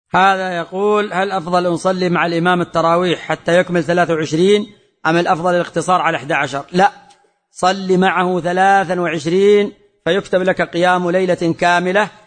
هذا يقول: هل أفضل أن نصلي مع الإمام التراويح حتى يكمل 23 أم الأفضل الاقتصار على 11؟ لا، صل معه 23 فيكتب لك قيام ليلة كاملة